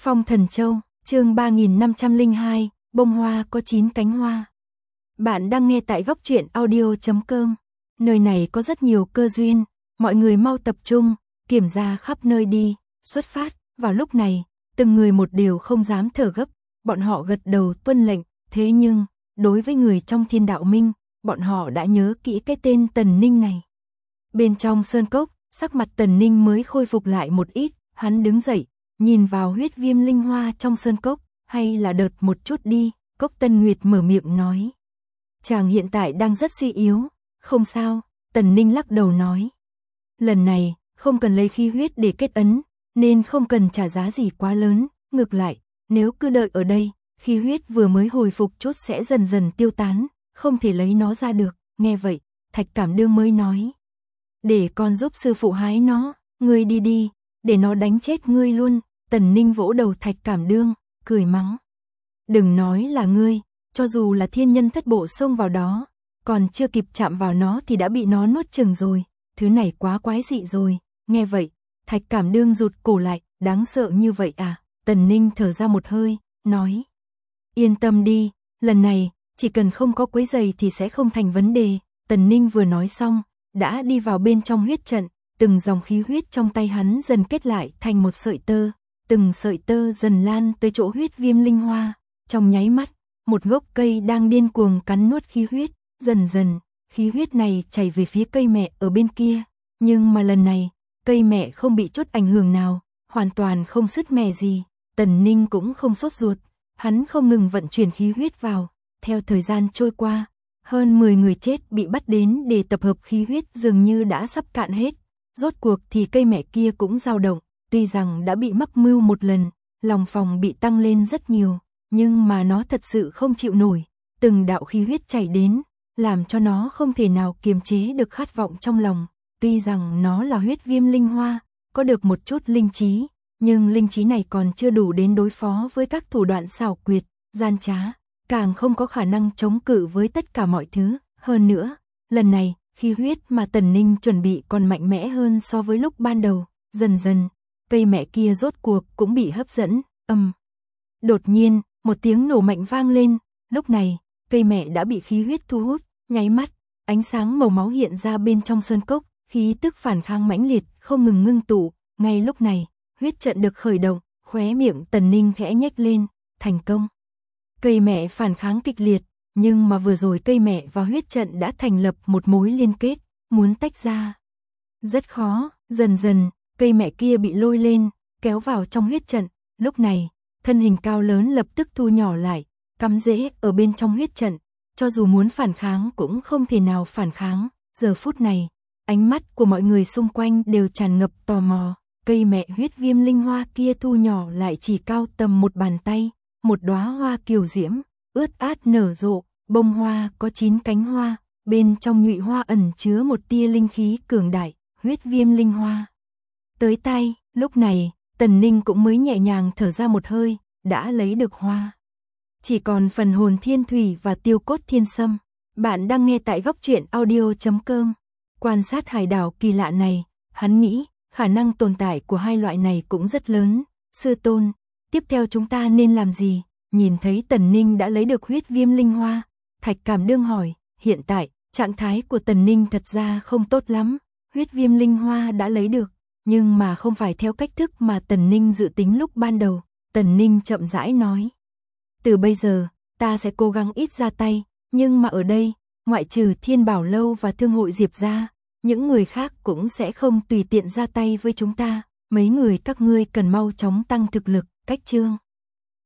Phong Thần Châu, chương 3502, bông hoa có 9 cánh hoa. Bạn đang nghe tại góc truyện audio.com. Nơi này có rất nhiều cơ duyên, mọi người mau tập trung, kiểm ra khắp nơi đi, xuất phát. Vào lúc này, từng người một điều không dám thở gấp, bọn họ gật đầu tuân lệnh, thế nhưng, đối với người trong Thiên Đạo Minh, bọn họ đã nhớ kỹ cái tên Tần Ninh này. Bên trong sơn cốc, sắc mặt Tần Ninh mới khôi phục lại một ít, hắn đứng dậy, nhìn vào huyết viêm linh hoa trong sơn cốc, hay là đợt một chút đi, Cốc Tân Nguyệt mở miệng nói. Chàng hiện tại đang rất suy yếu, không sao, Tần Ninh lắc đầu nói. Lần này, không cần lấy khí huyết để kết ấn, nên không cần trả giá gì quá lớn, ngược lại, nếu cứ đợi ở đây, khí huyết vừa mới hồi phục chút sẽ dần dần tiêu tán, không thể lấy nó ra được, nghe vậy, Thạch Cảm Đương mới nói. Để con giúp sư phụ hái nó, ngươi đi đi, để nó đánh chết ngươi luôn. Tần Ninh vỗ đầu Thạch Cảm Đương, cười mắng. Đừng nói là ngươi, cho dù là thiên nhân thất bộ xông vào đó, còn chưa kịp chạm vào nó thì đã bị nó nuốt chửng rồi, thứ này quá quái dị rồi. Nghe vậy, Thạch Cảm Đương rụt cổ lại, đáng sợ như vậy à? Tần Ninh thở ra một hơi, nói. Yên tâm đi, lần này, chỉ cần không có quấy rầy thì sẽ không thành vấn đề. Tần Ninh vừa nói xong, đã đi vào bên trong huyết trận, từng dòng khí huyết trong tay hắn dần kết lại thành một sợi tơ, từng sợi tơ dần lan tới chỗ huyết viêm linh hoa. Trong nháy mắt, một gốc cây đang điên cuồng cắn nuốt khí huyết, dần dần, khí huyết này chảy về phía cây mẹ ở bên kia. Nhưng mà lần này, cây mẹ không bị chút ảnh hưởng nào, hoàn toàn không sứt mẻ gì. Tần Ninh cũng không sốt ruột, hắn không ngừng vận chuyển khí huyết vào. Theo thời gian trôi qua, hơn 10 người chết bị bắt đến để tập hợp khí huyết dường như đã sắp cạn hết. Rốt cuộc thì cây mẹ kia cũng dao động, tuy rằng đã bị mắc mưu một lần, lòng phòng bị tăng lên rất nhiều, nhưng mà nó thật sự không chịu nổi. Từng đạo khí huyết chảy đến, làm cho nó không thể nào kiềm chế được khát vọng trong lòng. Tuy rằng nó là huyết viêm linh hoa, có được một chút linh trí, nhưng linh trí này còn chưa đủ đến đối phó với các thủ đoạn xảo quyệt, gian trá, càng không có khả năng chống cự với tất cả mọi thứ. Hơn nữa, lần này, khí huyết mà Tần Ninh chuẩn bị còn mạnh mẽ hơn so với lúc ban đầu. Dần dần, cây mẹ kia rốt cuộc cũng bị hấp dẫn, Đột nhiên, một tiếng nổ mạnh vang lên, lúc này, cây mẹ đã bị khí huyết thu hút, nháy mắt, ánh sáng màu máu hiện ra bên trong sơn cốc, khí tức phản kháng mãnh liệt, không ngừng ngưng tụ. Ngay lúc này, huyết trận được khởi động, khóe miệng Tần Ninh khẽ nhếch lên, thành công. Cây mẹ phản kháng kịch liệt, nhưng mà vừa rồi cây mẹ và huyết trận đã thành lập một mối liên kết, muốn tách ra rất khó. Dần dần, cây mẹ kia bị lôi lên, kéo vào trong huyết trận. Lúc này, thân hình cao lớn lập tức thu nhỏ lại, cắm rễ ở bên trong huyết trận, cho dù muốn phản kháng cũng không thể nào phản kháng. Giờ phút này, ánh mắt của mọi người xung quanh đều tràn ngập tò mò. Cây mẹ huyết viêm linh hoa kia thu nhỏ lại chỉ cao tầm một bàn tay, một đóa hoa kiều diễm, ướt át nở rộ, bông hoa có 9 cánh hoa, bên trong nhụy hoa ẩn chứa một tia linh khí cường đại, huyết viêm linh hoa. Tới tay, lúc này, Tần Ninh cũng mới nhẹ nhàng thở ra một hơi, đã lấy được hoa. Chỉ còn phần hồn thiên thủy và tiêu cốt thiên sâm. Bạn đang nghe tại góc truyện audio.com. Quan sát hải đảo kỳ lạ này, hắn nghĩ, khả năng tồn tại của hai loại này cũng rất lớn. Sư tôn, tiếp theo chúng ta nên làm gì? Nhìn thấy Tần Ninh đã lấy được huyết viêm linh hoa, Thạch Cảm Đương hỏi. Hiện tại, trạng thái của Tần Ninh thật ra không tốt lắm. Huyết viêm linh hoa đã lấy được, nhưng mà không phải theo cách thức mà Tần Ninh dự tính lúc ban đầu. Tần Ninh chậm rãi nói. Từ bây giờ, ta sẽ cố gắng ít ra tay, nhưng mà ở đây, ngoại trừ Thiên Bảo Lâu và Thương hội Diệp ra, những người khác cũng sẽ không tùy tiện ra tay với chúng ta. Mấy người các ngươi cần mau chóng tăng thực lực. Cách chương